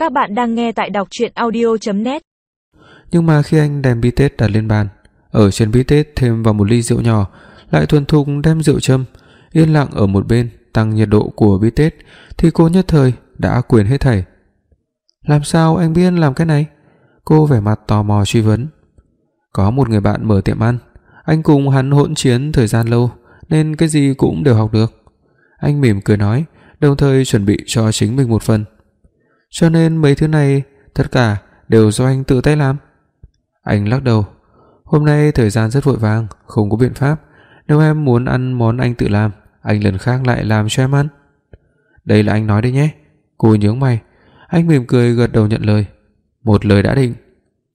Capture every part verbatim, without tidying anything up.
Các bạn đang nghe tại đọc truyện audio chấm net. Nhưng mà khi anh đem bít tết đặt lên bàn, ở trên bít tết thêm vào một ly rượu nhỏ, lại thuần thục đem rượu châm, yên lặng ở một bên tăng nhiệt độ của bít tết, thì cô nhất thời đã quên hết thảy. Làm sao anh biết làm cái này? Cô vẻ mặt tò mò truy vấn. Có một người bạn mở tiệm ăn, anh cùng hắn hỗn chiến thời gian lâu nên cái gì cũng đều học được. Anh mỉm cười nói, đồng thời chuẩn bị cho chính mình một phần. Cho nên mấy thứ này tất cả đều do anh tự tay làm. Anh lắc đầu. Hôm nay thời gian rất vội vàng, không có biện pháp. Nếu em muốn ăn món anh tự làm, anh lần khác lại làm cho em ăn. Đây là anh nói đấy nhé. Cô nhướng mày. Anh mỉm cười gật đầu nhận lời. Một lời đã định.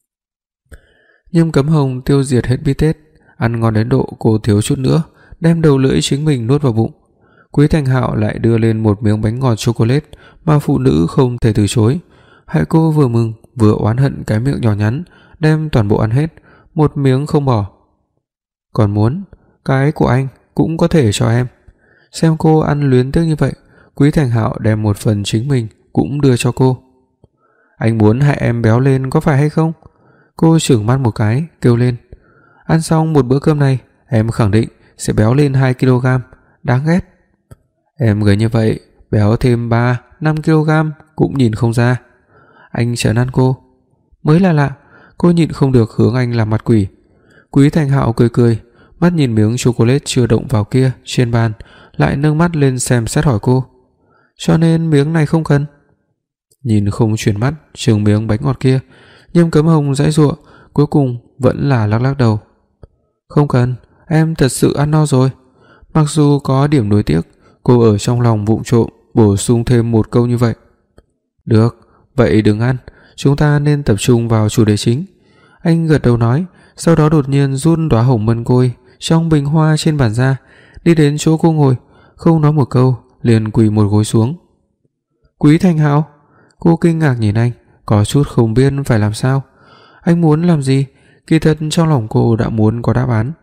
Nhâm Cấm Hồng tiêu diệt hết bít tết, ăn ngon đến độ cô thiếu chút nữa đem đầu lưỡi chính mình nuốt vào bụng. Quý Thành Hạo lại đưa lên một miếng bánh ngọt chocolate mà phụ nữ không thể từ chối. Hai cô vừa mừng vừa oán hận cái miệng nhỏ nhắn, đem toàn bộ ăn hết, một miếng không bỏ. Còn muốn, cái của anh cũng có thể cho em. Xem cô ăn luyến tiếc như vậy, Quý Thành Hạo đem một phần chính mình cũng đưa cho cô. Anh muốn hại em béo lên có phải hay không? Cô trừng mắt một cái, kêu lên. Ăn xong một bữa cơm này, em khẳng định sẽ béo lên hai ki lô gam, đáng ghét. Em gầy như vậy, béo thêm ba, năm ki lô gam cũng nhìn không ra. Anh trấn an cô. Mới là lạ, cô nhịn không được hướng anh làm mặt quỷ. Quý Thành Hạo cười cười, mắt nhìn miếng chocolate chưa động vào kia trên bàn, lại nâng mắt lên xem xét hỏi cô. Cho nên miếng này không cần. Nhìn không chuyển mắt chừng miếng bánh ngọt kia, Nhâm Cấm Hồng giãy giụa, cuối cùng vẫn là lắc lắc đầu. Không cần, em thật sự ăn no rồi. Mặc dù có điểm nuối tiếc, cô ở trong lòng vụng trộm bổ sung thêm một câu như vậy. Được, vậy đừng ăn, chúng ta nên tập trung vào chủ đề chính. Anh gật đầu nói, sau đó đột nhiên rút đóa hồng mân côi trong bình hoa trên bàn ra, đi đến chỗ cô ngồi, không nói một câu liền quỳ một gối xuống. Quý Thành Hạo, cô kinh ngạc nhìn anh, có chút không biết phải làm sao. Anh muốn làm gì? Kỳ thật trong lòng cô đã muốn có đáp án.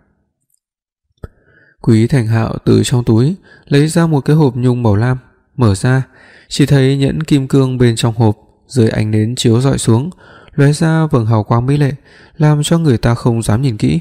Quý Thành Hạo từ trong túi lấy ra một cái hộp nhung màu lam, mở ra, chỉ thấy nhẫn kim cương bên trong hộp dưới ánh nến chiếu rọi xuống, lóe ra vầng hào quang mỹ lệ, làm cho người ta không dám nhìn kỹ.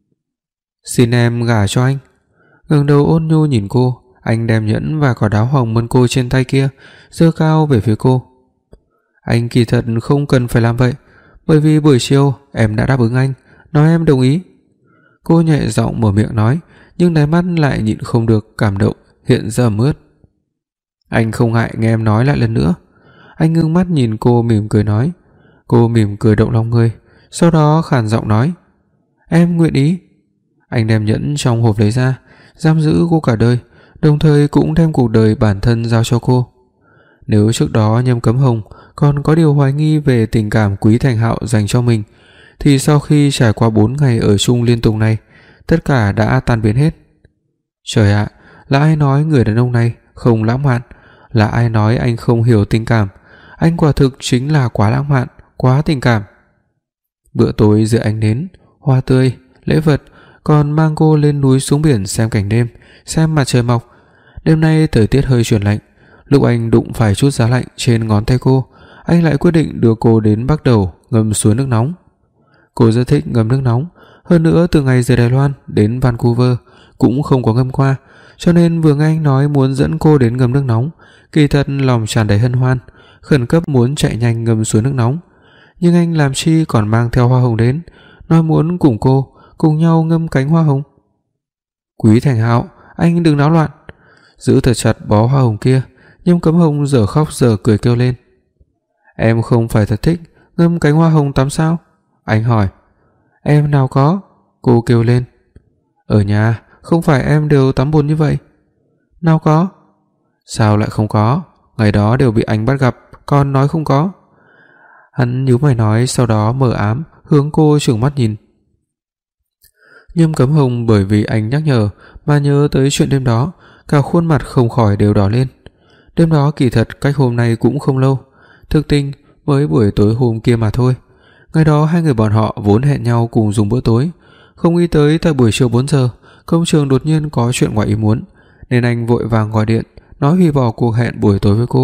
Xin em gả cho anh. Ngẩng đầu ôn nhu nhìn cô, anh đem nhẫn và quả đá hồng mân côi trên tay kia giơ cao về phía cô. Anh kỳ thật không cần phải làm vậy, bởi vì buổi chiều em đã đáp ứng anh, nói em đồng ý. Cô nhẹ giọng mở miệng nói, nhưng đáy mắt lại nhịn không được cảm động hiện ra ướt. Anh không ngại nghe em nói lại lần nữa. Anh ngưng mắt nhìn cô mỉm cười nói. Cô mỉm cười động lòng người, sau đó khàn giọng nói, em nguyện ý. Anh đem nhẫn trong hộp lấy ra, giam giữ cô cả đời, đồng thời cũng đem cuộc đời bản thân giao cho cô. Nếu trước đó Nhâm Cấm Hồng còn có điều hoài nghi về tình cảm Quý Thành Hạo dành cho mình, thì sau khi trải qua bốn ngày ở chung liên tục này, tất cả đã tan biến hết. Trời ạ, là ai nói người đàn ông này không lãng mạn? Là ai nói anh không hiểu tình cảm? Anh quả thực chính là quá lãng mạn, quá tình cảm. Bữa tối dưới ánh nến, hoa tươi, lễ vật, còn mang cô lên núi xuống biển xem cảnh đêm, xem mặt trời mọc. Đêm nay thời tiết hơi chuyển lạnh, lúc anh đụng phải chút giá lạnh trên ngón tay cô, anh lại quyết định đưa cô đến Bắc Đầu ngâm suối nước nóng. Cô rất thích ngâm nước nóng, hơn nữa từ ngày rời Đài Loan đến Vancouver cũng không có ngâm qua, cho nên vừa nghe anh nói muốn dẫn cô đến ngâm nước nóng, kỳ thật lòng tràn đầy hân hoan, khẩn cấp muốn chạy nhanh ngâm suối nước nóng. Nhưng anh làm chi còn mang theo hoa hồng đến, nói muốn cùng cô cùng nhau ngâm cánh hoa hồng. Quý Thành Hạo, anh đừng náo loạn. Giữ thật chặt bó hoa hồng kia. Nhâm Cấm Hồng giờ khóc giờ cười kêu lên. Em không phải thật thích ngâm cánh hoa hồng tắm sao? Anh hỏi. Em nào có. Cô kêu lên. Ở nhà không phải em đều tắm bùn như vậy. Nào có. Sao lại không có? Ngày đó đều bị anh bắt gặp, còn nói không có. Hắn nhíu mày nói, sau đó mờ ám hướng cô trừng mắt nhìn. Nhâm Cấm Hồng bởi vì anh nhắc nhở mà nhớ tới chuyện đêm đó, cả khuôn mặt không khỏi đều đỏ lên. Đêm đó kỳ thật cách hôm nay cũng không lâu, thực tình mới buổi tối hôm kia mà thôi. Ngày đó hai người bọn họ vốn hẹn nhau cùng dùng bữa tối, không nghĩ tới tại buổi chiều bốn giờ, công trường đột nhiên có chuyện ngoài ý muốn, nên anh vội vàng gọi điện nói hủy bỏ cuộc hẹn buổi tối với cô,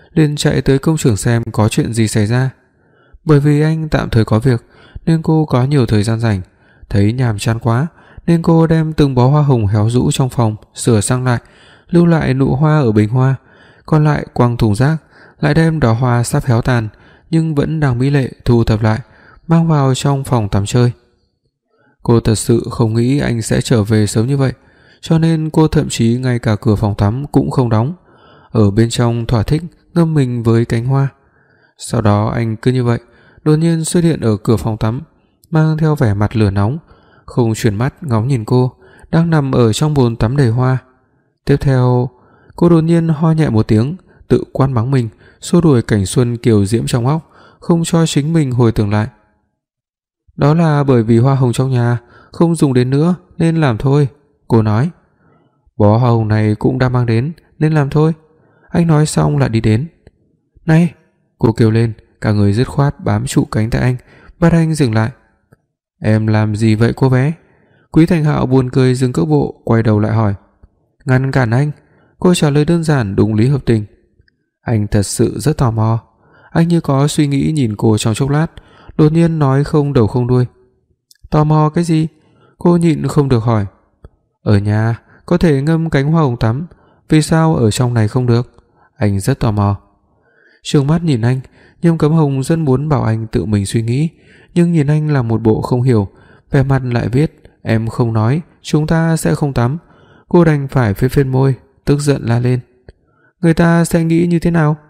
liền chạy tới công xưởng xem có chuyện gì xảy ra. Bởi vì anh tạm thời có việc nên cô có nhiều thời gian rảnh, thấy nhàm chán quá nên cô đem từng bó hoa hồng héo rũ trong phòng sửa sang lại, lưu lại nụ hoa ở bình hoa, còn lại quăng thùng rác, lại đem đóa hoa sắp héo tàn nhưng vẫn đang mỹ lệ thu thập lại, mang vào trong phòng tắm chơi. Cô thật sự không nghĩ anh sẽ trở về sớm như vậy, cho nên cô thậm chí ngay cả cửa phòng tắm cũng không đóng, ở bên trong thỏa thích ngâm mình với cánh hoa. Sau đó anh cứ như vậy đột nhiên xuất hiện ở cửa phòng tắm, mang theo vẻ mặt lửa nóng, không chuyển mắt ngóng nhìn cô đang nằm ở trong bồn tắm đầy hoa. Tiếp theo, cô đột nhiên ho nhẹ một tiếng, tự quan mắng mình, xua đuổi cảnh xuân kiều diễm trong óc, không cho chính mình hồi tưởng lại. Đó là bởi vì hoa hồng trong nhà không dùng đến nữa nên làm thôi, cô nói. Bó hoa hồng này cũng đã mang đến nên làm thôi. Anh nói xong lại đi đến. Này, cô kêu lên, cả người dứt khoát bám trụ cánh tay anh, bắt anh dừng lại. Em làm gì vậy cô bé? Quý Thành Hạo buồn cười dừng cước bộ, quay đầu lại hỏi. Ngăn cản anh. Cô trả lời đơn giản đúng lý hợp tình. Anh thật sự rất tò mò. Anh như có suy nghĩ nhìn cô trong chốc lát, đột nhiên nói không đầu không đuôi. Tò mò cái gì? Cô nhịn không được hỏi. Ở nhà có thể ngâm cánh hoa hồng tắm, vì sao ở trong này không được? Anh rất tò mò. Trừng mắt nhìn anh, Nhâm Cấm Hồng rất muốn bảo anh tự mình suy nghĩ, nhưng nhìn anh là một bộ không hiểu, vẻ mặt lại viết em không nói, chúng ta sẽ không tắm. Cô đành phải phết phết môi, tức giận la lên. Người ta sẽ nghĩ như thế nào?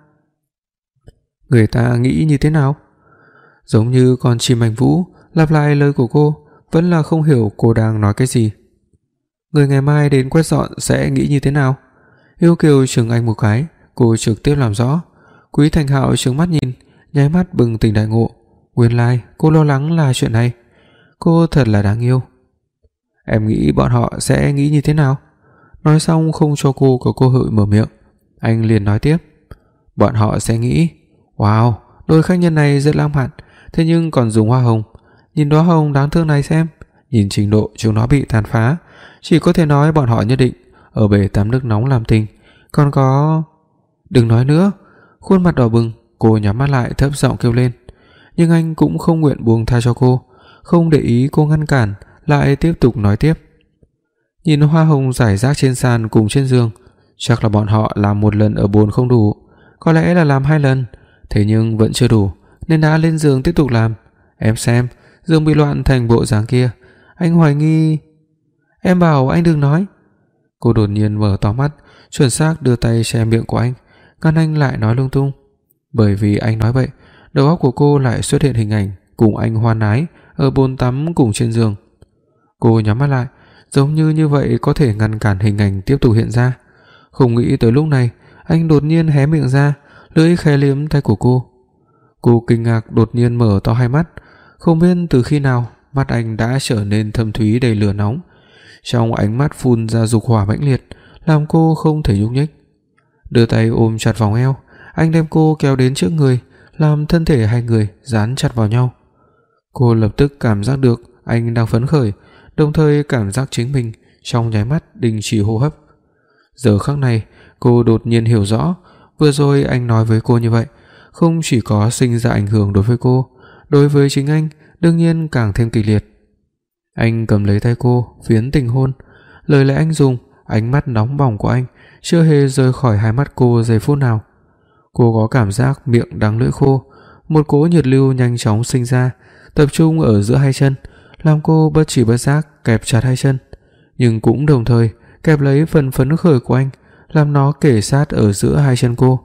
Người ta nghĩ như thế nào? Giống như con chim anh vũ, lặp lại lời của cô, vẫn là không hiểu cô đang nói cái gì. Người ngày mai đến quét dọn sẽ nghĩ như thế nào? Yêu Kiều chừng anh một cái, cô trực tiếp làm rõ. Quý Thành Hạo trừng mắt nhìn, nháy mắt bừng tỉnh đại ngộ. Nguyên lai like, cô lo lắng là chuyện này. Cô thật là đáng yêu. Em nghĩ bọn họ sẽ nghĩ như thế nào? Nói xong không cho cô có cơ hội mở miệng, anh liền nói tiếp. Bọn họ sẽ nghĩ, wow, đôi khách nhân này rất lãng mạn, thế nhưng còn dùng hoa hồng. Nhìn đóa hồng đáng thương này xem, nhìn trình độ chúng nó bị tàn phá, chỉ có thể nói bọn họ nhất định ở bể tắm nước nóng làm tình. Còn có... Đừng nói nữa. Khuôn mặt đỏ bừng, cô nhắm mắt lại thấp giọng kêu lên. Nhưng anh cũng không nguyện buông tha cho cô, không để ý cô ngăn cản, lại tiếp tục nói tiếp. Nhìn hoa hồng rải rác trên sàn cùng trên giường, chắc là bọn họ làm một lần ở bồn không đủ, có lẽ là làm hai lần, thế nhưng vẫn chưa đủ nên đã lên giường tiếp tục làm. Em xem, giường bị loạn thành bộ dáng kia, anh hoài nghi. Em bảo anh đừng nói. Cô đột nhiên mở to mắt, chuẩn xác đưa tay che miệng của anh, ngăn anh lại nói lung tung. Bởi vì anh nói vậy, đầu óc của cô lại xuất hiện hình ảnh cùng anh hoan ái ở bồn tắm cùng trên giường. Cô nhắm mắt lại, giống như như vậy có thể ngăn cản hình ảnh tiếp tục hiện ra. Không nghĩ tới lúc này, anh đột nhiên hé miệng ra, lưỡi khẽ liếm tay của cô. Cô kinh ngạc đột nhiên mở to hai mắt, không biết từ khi nào mắt anh đã trở nên thâm thúy đầy lửa nóng. Trong ánh mắt phun ra dục hỏa mãnh liệt, làm cô không thể nhúc nhích. Đưa tay ôm chặt vòng eo, anh đem cô kéo đến trước người, làm thân thể hai người dán chặt vào nhau. Cô lập tức cảm giác được anh đang phấn khởi, đồng thời cảm giác chính mình trong nháy mắt đình chỉ hô hấp. Giờ khắc này, cô đột nhiên hiểu rõ, vừa rồi anh nói với cô như vậy, không chỉ có sinh ra ảnh hưởng đối với cô, đối với chính anh đương nhiên càng thêm kịch liệt. Anh cầm lấy tay cô, phiến tình hôn. Lời lẽ anh dùng, ánh mắt nóng bỏng của anh chưa hề rời khỏi hai mắt cô giây phút nào. Cô có cảm giác miệng đắng lưỡi khô, một cỗ nhiệt lưu nhanh chóng sinh ra, tập trung ở giữa hai chân, làm cô bất chỉ bất giác kẹp chặt hai chân, nhưng cũng đồng thời kẹp lấy phần phấn khởi của anh, làm nó kề sát ở giữa hai chân cô.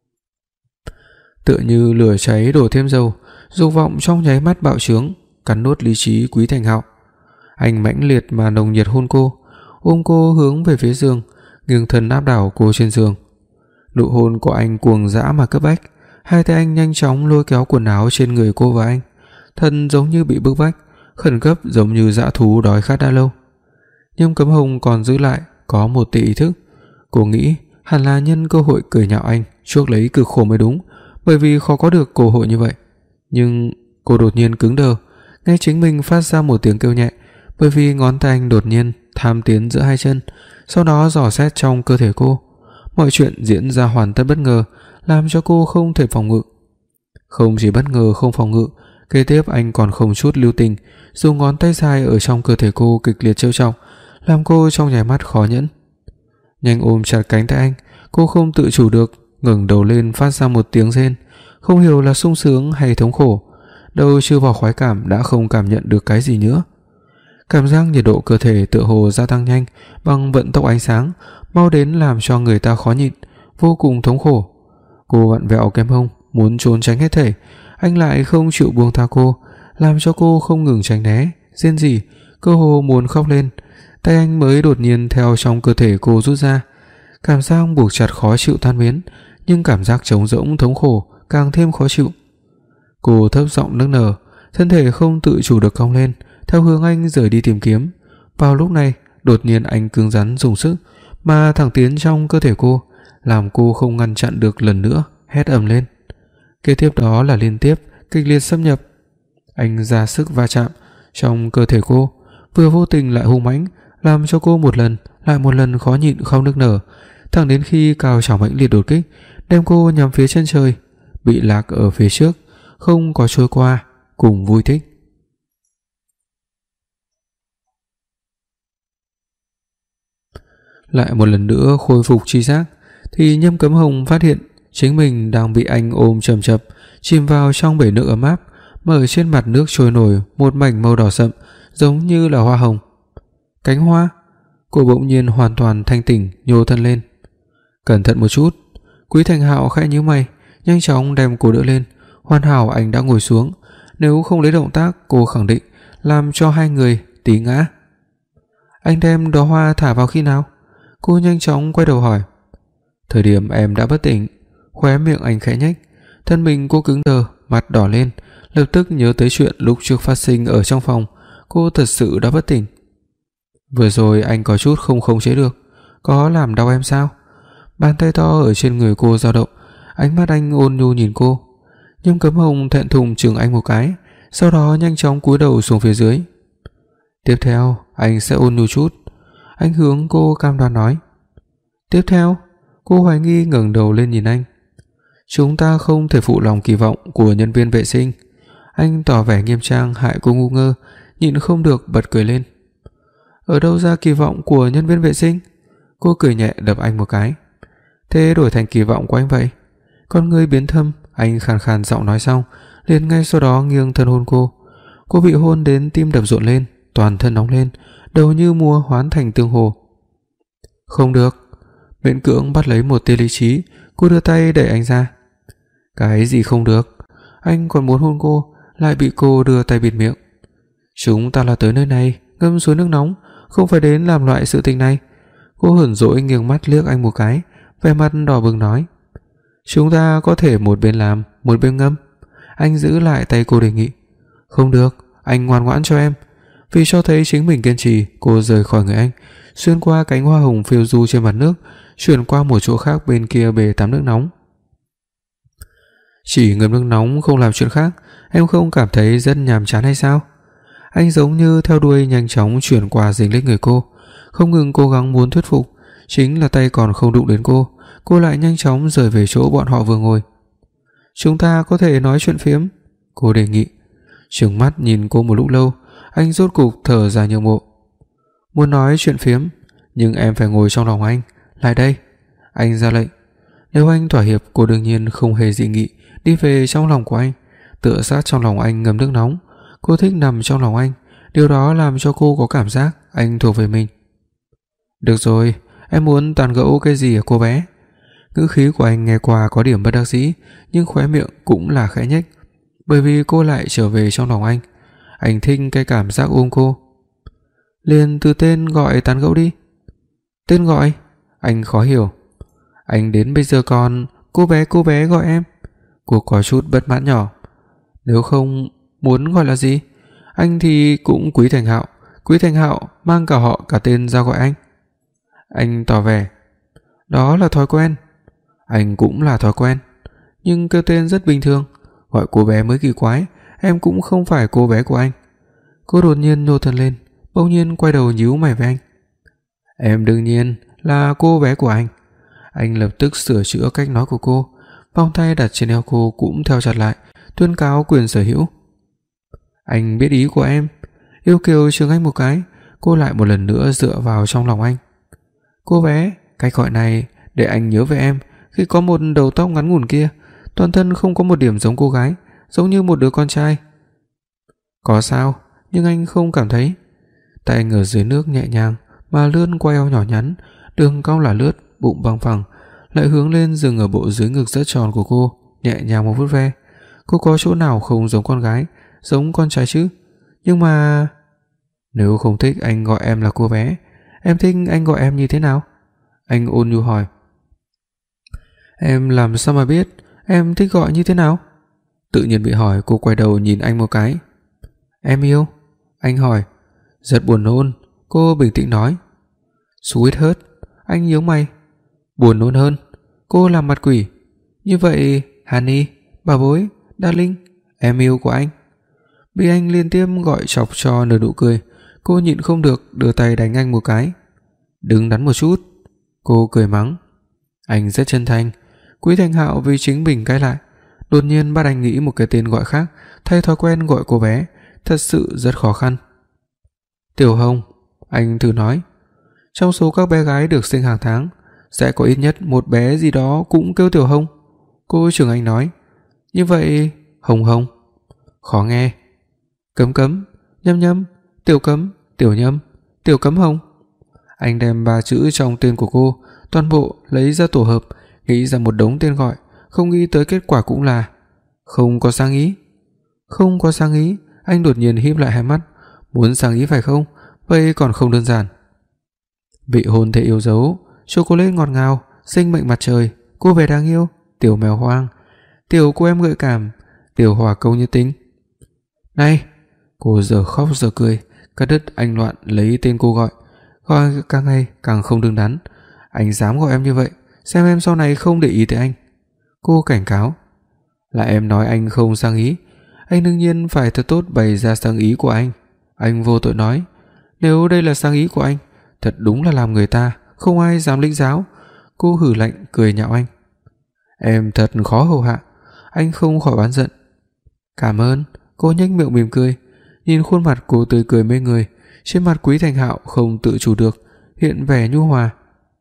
Tựa như lửa cháy đổ thêm dầu, dục vọng trong nháy mắt bạo trướng, cắn nuốt lý trí Quý Thành Hạo. Anh mãnh liệt mà nồng nhiệt hôn cô, ôm cô hướng về phía giường, nghiêng thân áp đảo cô trên giường. Nụ hôn của anh cuồng dã mà cấp bách, hai tay anh nhanh chóng lôi kéo quần áo trên người cô và anh, thân giống như bị bức bách, khẩn cấp giống như dã thú đói khát đã lâu. Nhưng Cấm Hồng còn giữ lại có một tia ý thức. Cô nghĩ hẳn là nhân cơ hội cười nhạo anh, chuốc lấy cực khổ mới đúng, bởi vì khó có được cơ hội như vậy. Nhưng cô đột nhiên cứng đờ, nghe chính mình phát ra một tiếng kêu nhẹ, bởi vì ngón tay anh đột nhiên tham tiến giữa hai chân, sau đó dò xét trong cơ thể cô. Mọi chuyện diễn ra hoàn tất bất ngờ, làm cho cô không thể phòng ngự. Không chỉ bất ngờ không phòng ngự, kế tiếp anh còn không chút lưu tình dùng ngón tay dài ở trong cơ thể cô kịch liệt trêu chọc, làm cô trong nháy mắt khó nhẫn. Nhanh ôm chặt cánh tay anh, cô không tự chủ được ngẩng đầu lên phát ra một tiếng rên, không hiểu là sung sướng hay thống khổ. Đâu chưa vào khoái cảm đã không cảm nhận được cái gì nữa. Cảm giác nhiệt độ cơ thể tựa hồ gia tăng nhanh bằng vận tốc ánh sáng, mau đến làm cho người ta khó nhịn, vô cùng thống khổ. Cô vặn vẹo cái mông muốn trốn tránh hết thảy, anh lại không chịu buông tha cô, làm cho cô không ngừng tránh né, rên rỉ, cơ hồ muốn khóc lên. Tay anh mới đột nhiên theo trong cơ thể cô rút ra, cảm giác buộc chặt khó chịu tan biến, nhưng cảm giác trống rỗng thống khổ càng thêm khó chịu. Cô thấp giọng nức nở, thân thể không tự chủ được cong lên, theo hướng anh rời đi tìm kiếm. Vào lúc này, đột nhiên anh cứng rắn dùng sức mà thẳng tiến trong cơ thể cô, làm cô không ngăn chặn được, lần nữa hét ầm lên. Kế tiếp đó là liên tiếp kịch liệt xâm nhập. Anh ra sức va chạm trong cơ thể cô, vừa vô tình lại hung mãnh, làm cho cô một lần lại một lần khó nhịn không nức nở, thẳng đến khi cao trào mãnh liệt đột kích, đem cô nhắm phía chân trời, bị lạc ở phía trước, không có trôi qua, cùng vui thích. Lại một lần nữa khôi phục tri giác, thì Nhâm Cấm Hồng phát hiện chính mình đang bị anh ôm chầm chập, chìm vào trong bể nước ấm áp, mà ở trên mặt nước trôi nổi một mảnh màu đỏ sậm, giống như là hoa hồng. Cánh hoa. Cô bỗng nhiên hoàn toàn thanh tỉnh, nhô thân lên. Cẩn thận một chút. Quý Thành Hạo khẽ nhíu mày, nhanh chóng đem cô đỡ lên. Hoàn hảo anh đã ngồi xuống, nếu không lấy động tác cô khẳng định làm cho hai người tí ngã. Anh đem đóa hoa thả vào khi nào? Cô nhanh chóng quay đầu hỏi. Thời điểm em đã bất tỉnh. Khóe miệng anh khẽ nhếch, thân mình cô cứng đờ, mặt đỏ lên, lập tức nhớ tới chuyện lúc trước phát sinh ở trong phòng. Cô thật sự đã bất tỉnh. Vừa rồi anh có chút không khống chế được. Có làm đau em sao? Bàn tay to ở trên người cô dao động, ánh mắt anh ôn nhu nhìn cô. Nhâm Cấm Hồng thẹn thùng chừng anh một cái, sau đó nhanh chóng cúi đầu xuống phía dưới. Tiếp theo anh sẽ ôn nhu chút. Anh hướng cô cam đoan nói. Tiếp theo? Cô hoài nghi ngẩng đầu lên nhìn anh. Chúng ta không thể phụ lòng kỳ vọng của nhân viên vệ sinh. Anh tỏ vẻ nghiêm trang hại cô ngu ngơ, nhịn không được bật cười lên. Ở đâu ra kỳ vọng của nhân viên vệ sinh? Cô cười nhẹ đập anh một cái. Thế đổi thành kỳ vọng của anh vậy? Con người biến thâm, anh khàn khàn giọng nói xong, liền ngay sau đó nghiêng thân hôn cô. Cô bị hôn đến tim đập rộn lên, toàn thân nóng lên, đầu như mua hoán thành tương hồ. Không được. Miễn cưỡng bắt lấy một tia lý trí, cô đưa tay đẩy anh ra. Cái gì không được? Anh còn muốn hôn cô, lại bị cô đưa tay bịt miệng. Chúng ta là tới nơi này ngâm suối nước nóng, không phải đến làm loại sự tình này. Cô hờn dỗi nghiêng mắt liếc anh một cái, vẻ mặt đỏ bừng nói. Chúng ta có thể một bên làm, một bên ngâm. Anh giữ lại tay cô đề nghị. Không được, anh ngoan ngoãn cho em. Vì cho thấy chính mình kiên trì, cô rời khỏi người anh, xuyên qua cánh hoa hồng phiêu du trên mặt nước, chuyển qua một chỗ khác bên kia bể tắm nước nóng. Chỉ ngâm nước nóng không làm chuyện khác, em không cảm thấy rất nhàm chán hay sao? Anh giống như theo đuôi nhanh chóng chuyển qua dính lên người cô, không ngừng cố gắng muốn thuyết phục, chính là tay còn không đụng đến cô, cô lại nhanh chóng rời về chỗ bọn họ vừa ngồi. Chúng ta có thể nói chuyện phiếm, cô đề nghị. Trừng mắt nhìn cô một lúc lâu, anh rốt cục thở dài nhượng bộ. Muốn nói chuyện phiếm, nhưng em phải ngồi trong lòng anh. Lại đây. Anh ra lệnh. Nếu anh thỏa hiệp, cô đương nhiên không hề dị nghị, đi về trong lòng của anh, tựa sát trong lòng anh ngâm nước nóng. Cô thích nằm trong lòng anh, điều đó làm cho cô có cảm giác anh thuộc về mình. Được rồi, em muốn tàn gẫu cái gì hả cô bé? Ngữ khí của anh nghe qua có điểm bất đắc dĩ, nhưng khóe miệng cũng là khẽ nhếch, bởi vì cô lại trở về trong lòng anh. Anh thích cái cảm giác ôm cô. Liền từ tên gọi tán gẫu đi. Tên gọi? Anh khó hiểu. Anh đến bây giờ còn cô bé cô bé gọi em. Cô có chút bất mãn nhỏ. Nếu không muốn gọi là gì? Anh thì cũng Quý Thành Hạo. Quý Thành Hạo mang cả họ cả tên ra gọi anh. Anh tỏ vẻ. Đó là thói quen. Anh cũng là thói quen. Nhưng kêu tên rất bình thường. Gọi cô bé mới kỳ quái. Em cũng không phải cô bé của anh. Cô đột nhiên nhô thân lên, bỗng nhiên quay đầu nhíu mày với anh. Em đương nhiên là cô bé của anh. Anh lập tức sửa chữa cách nói của cô, vòng tay đặt trên eo cô cũng theo chặt lại, tuyên cáo quyền sở hữu. Anh biết ý của em. Yêu kiều chừng anh một cái, cô lại một lần nữa dựa vào trong lòng anh. Cô bé, cái gọi này để anh nhớ về em khi có một đầu tóc ngắn ngủn kia, toàn thân không có một điểm giống cô gái, giống như một đứa con trai. Có sao, nhưng anh không cảm thấy. Tay anh ở dưới nước nhẹ nhàng mà lướn qua eo nhỏ nhắn, đường cong là lướt, bụng bằng phẳng, lại hướng lên dừng ở bộ dưới ngực rất tròn của cô, nhẹ nhàng một vuốt ve. Cô có chỗ nào không giống con gái, giống con trai chứ? Nhưng mà nếu không thích anh gọi em là cô bé, em thích anh gọi em như thế nào? Anh ôn nhu hỏi. Em làm sao mà biết em thích gọi như thế nào? Tự nhiên bị hỏi, cô quay đầu nhìn anh một cái. Em yêu? Anh hỏi. Rất buồn nôn, cô bình tĩnh nói. Sweetheart. Anh nhíu mày. Buồn nôn hơn. Cô làm mặt quỷ. Như vậy, honey, bà bối, darling, em yêu của anh. Bị anh liên tiếp gọi chọc cho nở nụ cười, cô nhịn không được đưa tay đánh anh một cái. Đứng đắn một chút. Cô cười mắng. Anh rất chân thành. Quý Thành Hạo vì chính mình cãi lại, đột nhiên bắt anh nghĩ một cái tên gọi khác thay thói quen gọi cô bé, thật sự rất khó khăn. Tiểu Hồng. Anh thử nói. Trong số các bé gái được sinh hàng tháng, sẽ có ít nhất một bé gì đó cũng kêu Tiểu Hồng. Cô trưởng anh nói. Như vậy Hồng Hồng. Khó nghe. Cấm Cấm, Nhâm Nhâm, Tiểu Cấm, Tiểu Nhâm, Tiểu Cấm Hồng. Anh đem ba chữ trong tên của cô toàn bộ lấy ra tổ hợp, nghĩ ra một đống tên gọi, không nghĩ tới kết quả cũng là không có sang ý. Không có sang ý. Anh đột nhiên híp lại hai mắt. Muốn sang ý phải không? Vậy còn không đơn giản. Vị hôn thê yêu dấu, chocolate ngọt ngào, sinh mệnh mặt trời, cô bé đáng yêu, tiểu mèo hoang, tiểu cô em gợi cảm, tiểu hỏa câu như tính. Này! Cô giờ khóc giờ cười, cắt đứt anh loạn lấy tên cô gọi. Gọi càng ngày càng không đứng đắn. Anh dám gọi em như vậy, xem em sau này không để ý tới anh. Cô cảnh cáo. Là em nói anh không sang ý, anh đương nhiên phải thật tốt bày ra sang ý của anh. Anh vô tội nói. Nếu đây là sang ý của anh, thật đúng là làm người ta không ai dám lĩnh giáo. Cô hử lạnh cười nhạo anh. Em thật khó hầu hạ. Anh không khỏi oán giận. Cảm ơn. Cô nhếch miệng mỉm cười. Nhìn khuôn mặt cô tươi cười mê người, trên mặt Quý Thành Hạo không tự chủ được hiện vẻ nhu hòa.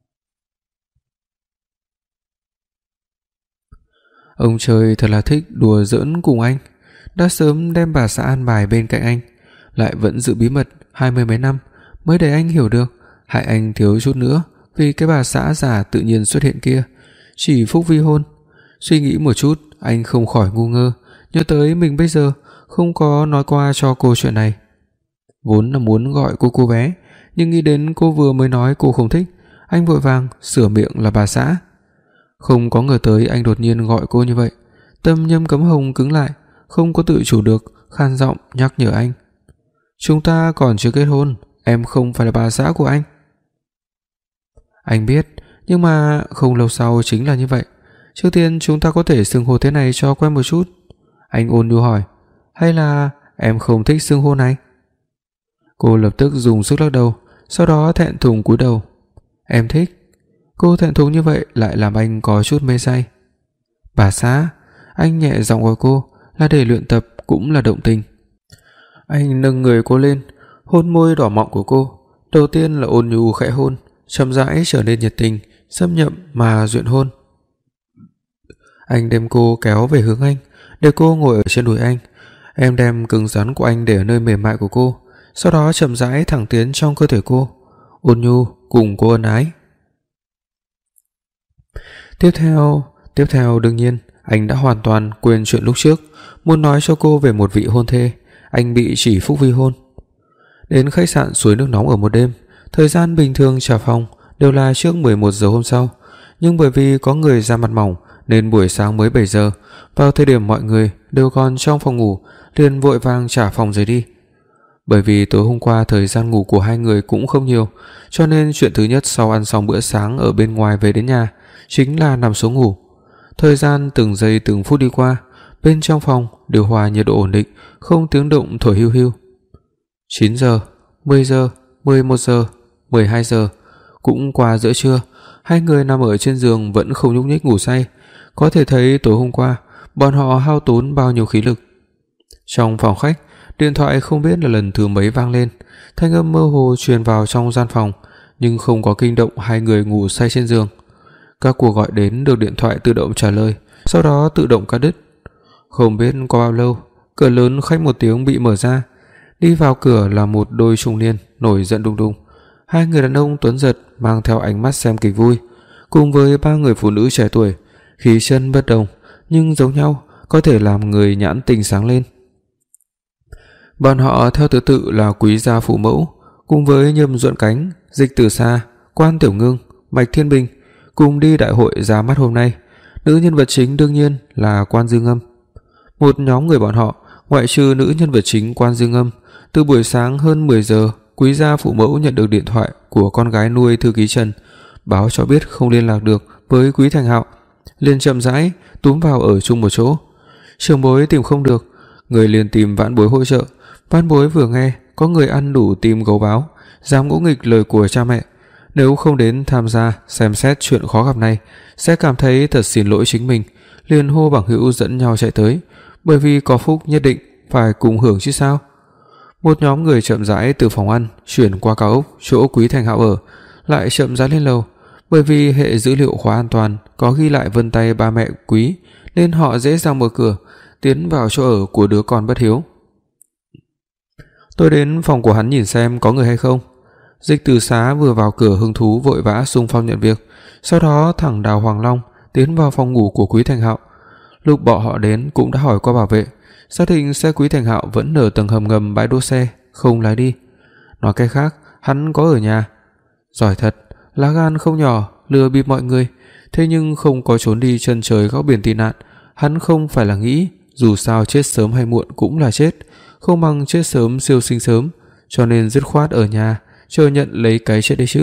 Ông trời thật là thích đùa giỡn cùng anh. Đã sớm đem bà xã an bài bên cạnh anh, lại vẫn giữ bí mật hai mươi mấy năm mới để anh hiểu được, hại anh thiếu chút nữa vì cái bà xã giả tự nhiên xuất hiện kia. Chỉ phúc vi hôn. Suy nghĩ một chút, anh không khỏi ngu ngơ, nhớ tới mình bây giờ không có nói qua cho cô chuyện này. Vốn là muốn gọi cô cô bé, nhưng nghĩ đến cô vừa mới nói cô không thích, anh vội vàng sửa miệng là bà xã. Không có ngờ tới anh đột nhiên gọi cô như vậy. Tâm Nhâm Cấm Hồng cứng lại, không có tự chủ được khan giọng nhắc nhở anh. Chúng ta còn chưa kết hôn, em không phải là bà xã của anh. Anh biết, nhưng mà không lâu sau chính là như vậy. Trước tiên chúng ta có thể xưng hô thế này cho quen một chút. Anh ôn nhu hỏi. Hay là em không thích xưng hô này? Cô lập tức dùng sức lắc đầu, sau đó thẹn thùng cúi đầu. Em thích. Cô thẹn thùng như vậy lại làm anh có chút mê say. Bà xã. Anh nhẹ giọng gọi cô, là để luyện tập cũng là động tình. Anh nâng người cô lên, hôn môi đỏ mọng của cô. Đầu tiên là ôn nhu khẽ hôn, chậm rãi trở nên nhiệt tình, xâm nhập mà duyện hôn. Anh đem cô kéo về hướng anh, để cô ngồi ở trên đùi anh. Em đem cứng rắn của anh để ở nơi mềm mại của cô, sau đó chậm rãi thẳng tiến trong cơ thể cô, ôn nhu cùng cô ân ái. Tiếp theo, tiếp theo đương nhiên anh đã hoàn toàn quên chuyện lúc trước, muốn nói cho cô về một vị hôn thê. Anh bị chỉ phúc vi hôn. Đến khách sạn suối nước nóng ở một đêm. Thời gian bình thường trả phòng đều là trước mười một giờ hôm sau, nhưng bởi vì có người ra mặt mỏng nên buổi sáng mới bảy giờ, vào thời điểm mọi người đều còn trong phòng ngủ, liền vội vàng trả phòng rời đi. Bởi vì tối hôm qua thời gian ngủ của hai người cũng không nhiều, cho nên chuyện thứ nhất sau ăn xong bữa sáng ở bên ngoài về đến nhà chính là nằm xuống ngủ. Thời gian từng giây từng phút đi qua, bên trong phòng điều hòa nhiệt độ ổn định, không tiếng động thổi hiu hiu. chín giờ, mười giờ, mười một giờ, mười hai giờ, cũng qua giữa trưa. Hai người nằm ở trên giường vẫn không nhúc nhích ngủ say. Có thể thấy tối hôm qua bọn họ hao tốn bao nhiêu khí lực. Trong phòng khách, điện thoại không biết là lần thứ mấy vang lên, thanh âm mơ hồ truyền vào trong gian phòng, nhưng không có kinh động hai người ngủ say trên giường. Các cuộc gọi đến được điện thoại tự động trả lời, sau đó tự động cắt đứt. Không biết qua bao lâu, cửa lớn khách một tiếng bị mở ra. Đi vào cửa là một đôi trung niên nổi giận đùng đùng. Hai người đàn ông tuấn giật mang theo ánh mắt xem kịch vui, cùng với ba người phụ nữ trẻ tuổi, khí chất bất đồng nhưng giống nhau, có thể làm người nhãn tình sáng lên. Bọn họ theo thứ tự là Quý gia phụ mẫu, cùng với Nhâm Duẫn Cánh, Dịch Tử Sa, Quan Tiểu Ngưng, Mạch Thiên Bình cùng đi đại hội ra mắt hôm nay. Nữ nhân vật chính đương nhiên là Quan Dương Âm. Một nhóm người bọn họ, ngoại trừ nữ nhân vật chính Quan Dương Âm, từ buổi sáng hơn mười giờ, Quý gia phụ mẫu nhận được điện thoại của con gái nuôi thư ký Trần, báo cho biết không liên lạc được với Quý Thành Hạo, liền chậm rãi túm vào ở chung một chỗ. Trưởng bối tìm không được, người liền tìm vãn bối hỗ trợ. Vãn bối vừa nghe có người ăn đủ tim gấu báo, dám ngỗ nghịch lời của cha mẹ, nếu không đến tham gia xem xét chuyện khó gặp này, sẽ cảm thấy thật xin lỗi chính mình, liền hô bằng hữu dẫn nhau chạy tới, bởi vì có phúc nhất định phải cùng hưởng chứ sao. Một nhóm người chậm rãi từ phòng ăn chuyển qua cao ốc chỗ Quý Thành Hạo ở, lại chậm rãi lên lầu, bởi vì hệ dữ liệu khóa an toàn có ghi lại vân tay ba mẹ Quý, nên họ dễ dàng mở cửa tiến vào chỗ ở của đứa con bất hiếu. Tôi đến phòng của hắn nhìn xem có người hay không. Dịch Tử Xá vừa vào cửa hứng thú vội vã xung phong nhận việc, sau đó thẳng đào Hoàng Long tiến vào phòng ngủ của Quý Thành Hạo. Lúc bọn họ đến cũng đã hỏi qua bảo vệ, xác định xe Quý Thành Hạo vẫn ở tầng hầm ngầm bãi đỗ xe, không lái đi. Nói cách khác, hắn có ở nhà. Giỏi thật, lá gan không nhỏ, lừa bịp mọi người, thế nhưng không có trốn đi chân trời góc biển tị nạn. Hắn không phải là nghĩ dù sao chết sớm hay muộn cũng là chết, không bằng chết sớm siêu sinh sớm, cho nên dứt khoát ở nhà chờ nhận lấy cái chết đấy chứ.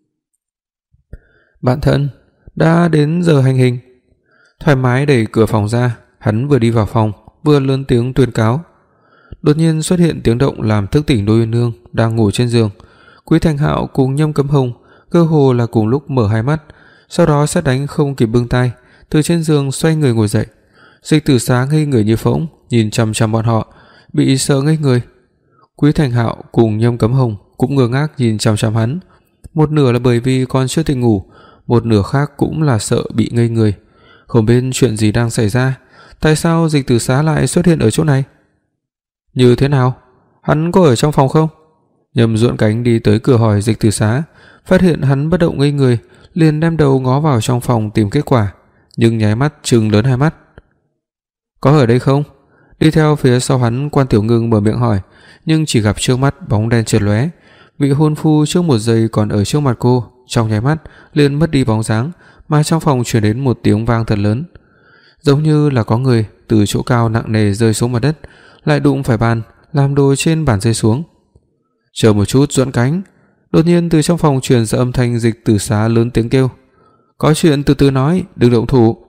Bạn thân, đã đến giờ hành hình. Thoải mái đẩy cửa phòng ra, hắn vừa đi vào phòng vừa lớn tiếng tuyên cáo. Đột nhiên xuất hiện tiếng động làm thức tỉnh đôi uyên ương đang ngủ trên giường. Quý Thành Hạo cùng Nhâm Cấm Hồng cơ hồ là cùng lúc mở hai mắt, sau đó sát đánh không kịp bưng tay, từ trên giường xoay người ngồi dậy. Dịch Tử Xá ngây người như phỗng, nhìn chằm chằm bọn họ, bị sợ ngây người. Quý Thành Hạo cùng Nhâm Cấm Hồng cũng ngơ ngác nhìn chằm chằm hắn, một nửa là bởi vì còn chưa tỉnh ngủ, một nửa khác cũng là sợ bị ngây người, không biết chuyện gì đang xảy ra, tại sao Dịch Tử Xá lại xuất hiện ở chỗ này. Như thế nào? Hắn có ở trong phòng không? Nhâm Duẫn Cánh đi tới cửa hỏi Dịch Tử Xá, phát hiện hắn bất động ngây người, liền đem đầu ngó vào trong phòng tìm kết quả, nhưng nháy mắt trừng lớn hai mắt. Có ở đây không? Đi theo phía sau hắn, Quan Tiểu Ngưng mở miệng hỏi, nhưng chỉ gặp trước mắt bóng đen chợt lóe, vị hôn phu trước một giây còn ở trước mặt cô, trong nháy mắt liền mất đi bóng dáng, mà trong phòng truyền đến một tiếng vang thật lớn, giống như là có người từ chỗ cao nặng nề rơi xuống mặt đất, lại đụng phải bàn, làm đồ trên bàn rơi xuống. Chờ một chút Duẫn Cánh. Đột nhiên từ trong phòng truyền ra âm thanh Dịch Tử Xá lớn tiếng kêu, có chuyện từ từ nói, đừng động thủ.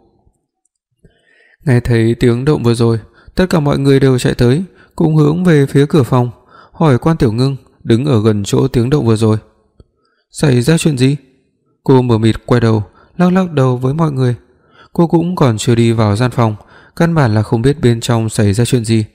Nghe thấy tiếng động vừa rồi, tất cả mọi người đều chạy tới, cùng hướng về phía cửa phòng, hỏi Quan Tiểu Ngưng đứng ở gần chỗ tiếng động vừa rồi. Xảy ra chuyện gì? Cô mờ mịt quay đầu, lắc lắc đầu với mọi người. Cô cũng còn chưa đi vào gian phòng, căn bản là không biết bên trong xảy ra chuyện gì.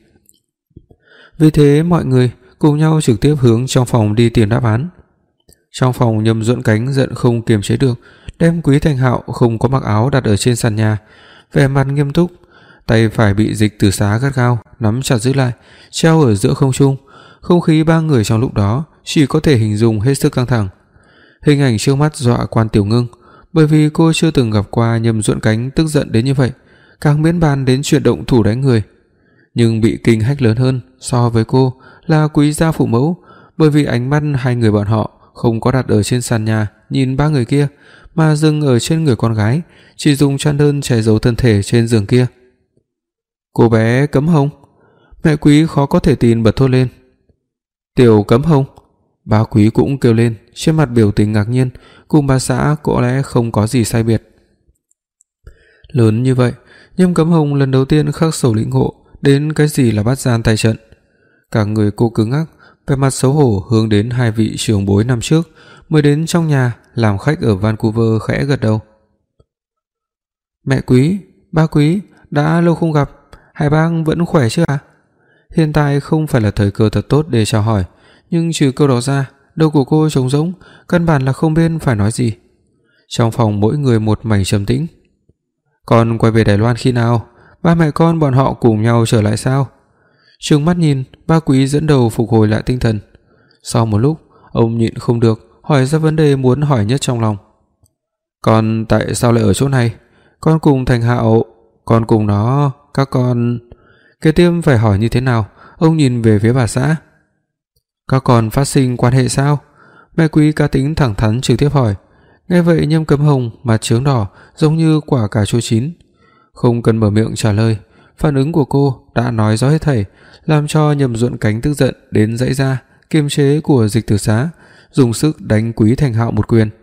Vì thế mọi người cùng nhau trực tiếp hướng trong phòng đi tìm đáp án. Trong phòng, Nhâm Duẫn Cánh giận không kiềm chế được, đem Quý Thành Hạo không có mặc áo đặt ở trên sàn nhà, vẻ mặt nghiêm túc, tay phải bị Dịch Tử Xá gắt gao nắm chặt giữ lại, treo ở giữa không trung. Không khí ba người trong lúc đó chỉ có thể hình dung hết sức căng thẳng. Hình ảnh trước mắt dọa Quan Tiểu Ngưng, bởi vì cô chưa từng gặp qua Nhâm Duẫn Cánh tức giận đến như vậy, càng miễn bàn đến chuyện động thủ đánh người. Nhưng bị kinh hách lớn hơn so với cô là Quý gia phụ mẫu, bởi vì ánh mắt hai người bọn họ không có đặt ở trên sàn nhà nhìn ba người kia, mà dừng ở trên người con gái, chỉ dùng chăn đơn che giấu thân thể trên giường kia. Cô bé Cấm Hồng. Mẹ Quý khó có thể tin bật thốt lên. Tiểu Cấm Hồng. Bà Quý cũng kêu lên, trên mặt biểu tình ngạc nhiên, cùng bà xã có lẽ không có gì sai biệt. Lớn như vậy, Nhâm Cấm Hồng lần đầu tiên khắc sâu lĩnh ngộ đến cái gì là bắt gian tay trận. Cả người cô cứng ngắc, vẻ mặt xấu hổ hướng đến hai vị trưởng bối năm trước mới đến trong nhà làm khách ở Vancouver khẽ gật đầu. Mẹ Quý, Ba Quý, đã lâu không gặp, hai bác vẫn khỏe chứ ạ? À? Hiện tại không phải là thời cơ thật tốt để chào hỏi, nhưng trừ câu đó ra, đầu của cô trống rỗng, căn bản là không biết phải nói gì. Trong phòng mỗi người một mảnh trầm tĩnh. Con quay về Đài Loan khi nào? Ba mẹ con bọn họ cùng nhau trở lại sao? Trừng mắt nhìn, Ba Quý dẫn đầu phục hồi lại tinh thần. Sau một lúc, ông nhịn không được hỏi ra vấn đề muốn hỏi nhất trong lòng. Con tại sao lại ở chỗ này? Con cùng Thành Hạo, con cùng nó, các con... Kế tiếp phải hỏi như thế nào? Ông nhìn về phía bà xã. Các con phát sinh quan hệ sao? Mẹ Quý cá tính thẳng thắn trực tiếp hỏi. Nghe vậy Nhâm Cấm Hồng mặt chướng đỏ giống như quả cà chua chín. Không cần mở miệng trả lời, phản ứng của cô đã nói rõ hết thảy, làm cho Nhâm Duẫn Cánh tức giận đến giãy ra kiềm chế của Dịch Tử Xá, dùng sức đánh Quý Thành Hạo một quyền.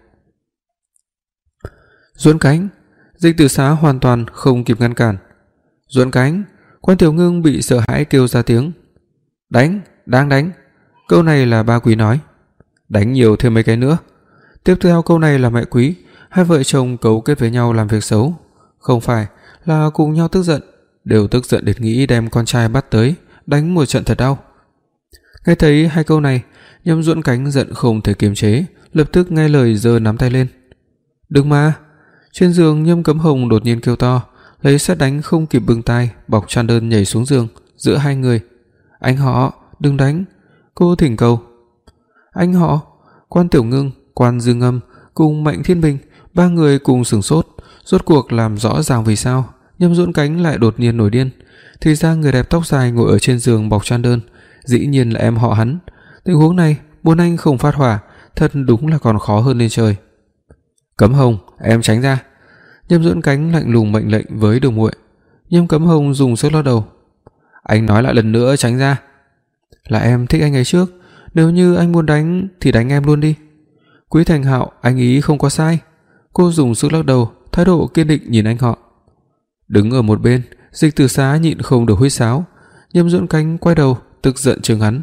Duẫn Cánh! Dịch Tử Xá hoàn toàn không kịp ngăn cản. Duẫn Cánh! Quan Tiểu Ngưng bị sợ hãi kêu ra tiếng. Đánh! Đang đánh! Câu này là Ba Quý nói. Đánh nhiều thêm mấy cái nữa. Tiếp theo câu này là mẹ Quý. Hai vợ chồng cấu kết với nhau làm việc xấu. Không phải là cùng nhau tức giận, đều tức giận đến nghĩ đem con trai bắt tới đánh một trận thật đau. Nghe thấy hai câu này, Nhâm Duẫn Cánh giận không thể kiềm chế, lập tức nghe lời giơ nắm tay lên. Đừng mà! Trên giường Nhâm Cấm Hồng đột nhiên kêu to, lấy sét đánh không kịp bưng tay, bọc chăn đơn nhảy xuống giường giữa hai người. Anh họ, đừng đánh! Cô thỉnh cầu. Anh họ! Quan Tiểu Ngưng, Quan Dương Âm cùng Mạnh Thiên Bình, ba người cùng sửng sốt, rốt cuộc làm rõ ràng vì sao Nhâm Duẫn Cánh lại đột nhiên nổi điên. Thì ra người đẹp tóc dài ngồi ở trên giường bọc chăn đơn dĩ nhiên là em họ hắn. Tình huống này muốn anh không phát hỏa thật đúng là còn khó hơn lên trời. Cấm Hồng, em tránh ra! Nhâm Duẫn Cánh lạnh lùng mệnh lệnh với Đường muội. Nhâm Cấm Hồng dùng sức lắc đầu. Anh nói lại lần nữa tránh ra. Là em thích anh ấy trước, nếu như anh muốn đánh thì đánh em luôn đi. Quý Thành Hạo, anh ý không có sai. Cô dùng sức lắc đầu, thái độ kiên định nhìn anh họ. Đứng ở một bên, Dịch Tử Xá nhịn không được huýt sáo. Nhâm Duẫn Cánh quay đầu tức giận trừng hắn.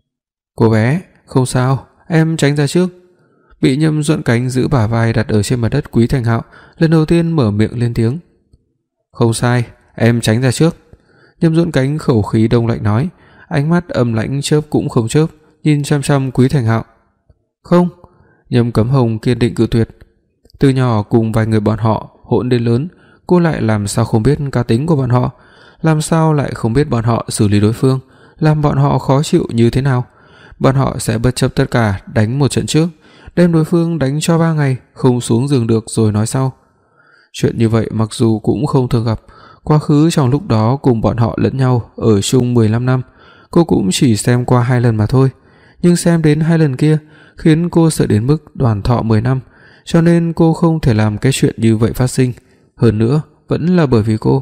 Cô bé, không sao, em tránh ra trước. Bị Nhâm Duẫn Cánh giữ bả vai đặt ở trên mặt đất, Quý Thành Hạo lần đầu tiên mở miệng lên tiếng. Không sai, em tránh ra trước. Nhâm Duẫn Cánh khẩu khí đông lạnh nói, ánh mắt âm lãnh chớp cũng không chớp, nhìn chăm chăm Quý Thành Hạo. Không! Nhâm Cấm Hồng kiên định cự tuyệt. Từ nhỏ cùng vài người bọn họ hỗn đến lớn, cô lại làm sao không biết cá tính của bọn họ, làm sao lại không biết bọn họ xử lý đối phương, làm bọn họ khó chịu như thế nào. Bọn họ sẽ bất chấp tất cả đánh một trận trước, đem đối phương đánh cho ba ngày không xuống giường được rồi nói sau. Chuyện như vậy mặc dù cũng không thường gặp, quá khứ trong lúc đó cùng bọn họ lẫn nhau ở chung mười lăm năm, cô cũng chỉ xem qua hai lần mà thôi, nhưng xem đến hai lần kia khiến cô sợ đến mức đoàn thọ mười năm, cho nên cô không thể làm cái chuyện như vậy phát sinh, hơn nữa vẫn là bởi vì cô.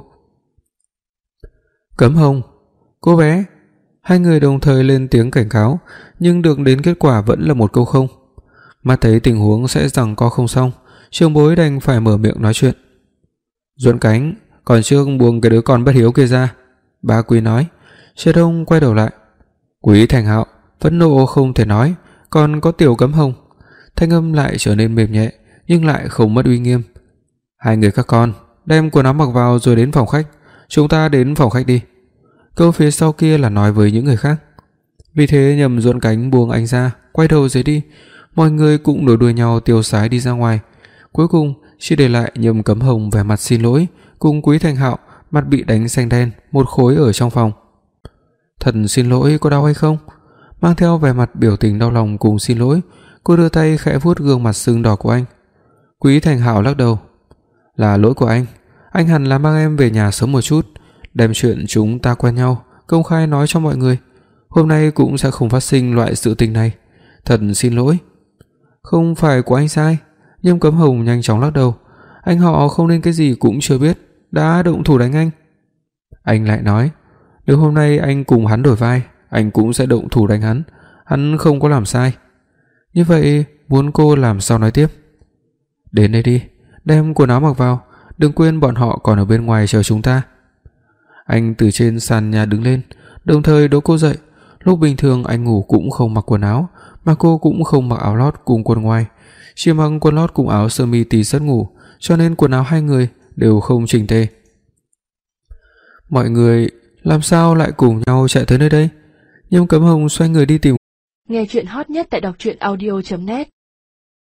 Cấm Hồng, cô bé! Hai người đồng thời lên tiếng cảnh cáo, nhưng được đến kết quả vẫn là một câu không. Mắt thấy tình huống sẽ giằng co không xong, Trường Bối đành phải mở miệng nói chuyện. Duẫn Cánh, còn trước buông cái đứa con bất hiếu kia ra. Ba Quý nói. Triệt Đông quay đầu lại. Quý Thành Hạo phẫn nộ không thể nói, còn có Tiểu Cấm Hồng. Thanh âm lại trở nên mềm nhẹ, nhưng lại không mất uy nghiêm. Hai người các con đem quần áo mặc vào rồi đến phòng khách. Chúng ta đến phòng khách đi. Câu phía sau kia là nói với những người khác. Vì thế Nhâm Duẫn Cánh buông anh ra, quay đầu rời đi. Mọi người cũng nối đuôi nhau tiêu sái đi ra ngoài. Cuối cùng chỉ để lại Nhâm Cấm Hồng vẻ mặt xin lỗi, cùng Quý Thành Hạo mặt bị đánh xanh đen một khối ở trong phòng. Thật xin lỗi, có đau hay không? Mang theo vẻ mặt biểu tình đau lòng cùng xin lỗi, cô đưa tay khẽ vuốt gương mặt sưng đỏ của anh. Quý Thành Hạo lắc đầu. Là lỗi của anh, anh hẳn là mang em về nhà sớm một chút, đem chuyện chúng ta quen nhau công khai nói cho mọi người. Hôm nay cũng sẽ không phát sinh loại sự tình này. Thật xin lỗi. Không phải của anh sai. Nhâm Cấm Hồng nhanh chóng lắc đầu. Anh họ không nên cái gì cũng chưa biết đã động thủ đánh anh. Anh lại nói, nếu hôm nay anh cùng hắn đổi vai, anh cũng sẽ động thủ đánh hắn. Hắn không có làm sai. Như vậy muốn cô làm sao nói tiếp? Đến đây đi, đem quần áo mặc vào, đừng quên bọn họ còn ở bên ngoài chờ chúng ta. Anh từ trên sàn nhà đứng lên, đồng thời đỡ cô dậy. Lúc bình thường anh ngủ cũng không mặc quần áo, mà cô cũng không mặc áo lót cùng quần ngoài, chỉ mặc quần lót cùng áo sơ mi tì sớt ngủ, cho nên quần áo hai người đều không chỉnh tề. Mọi người làm sao lại cùng nhau chạy tới nơi đây? Nhâm Cấm Hồng xoay người đi tìm. Nghe chuyện hot nhất tại đọc truyện audio chấm net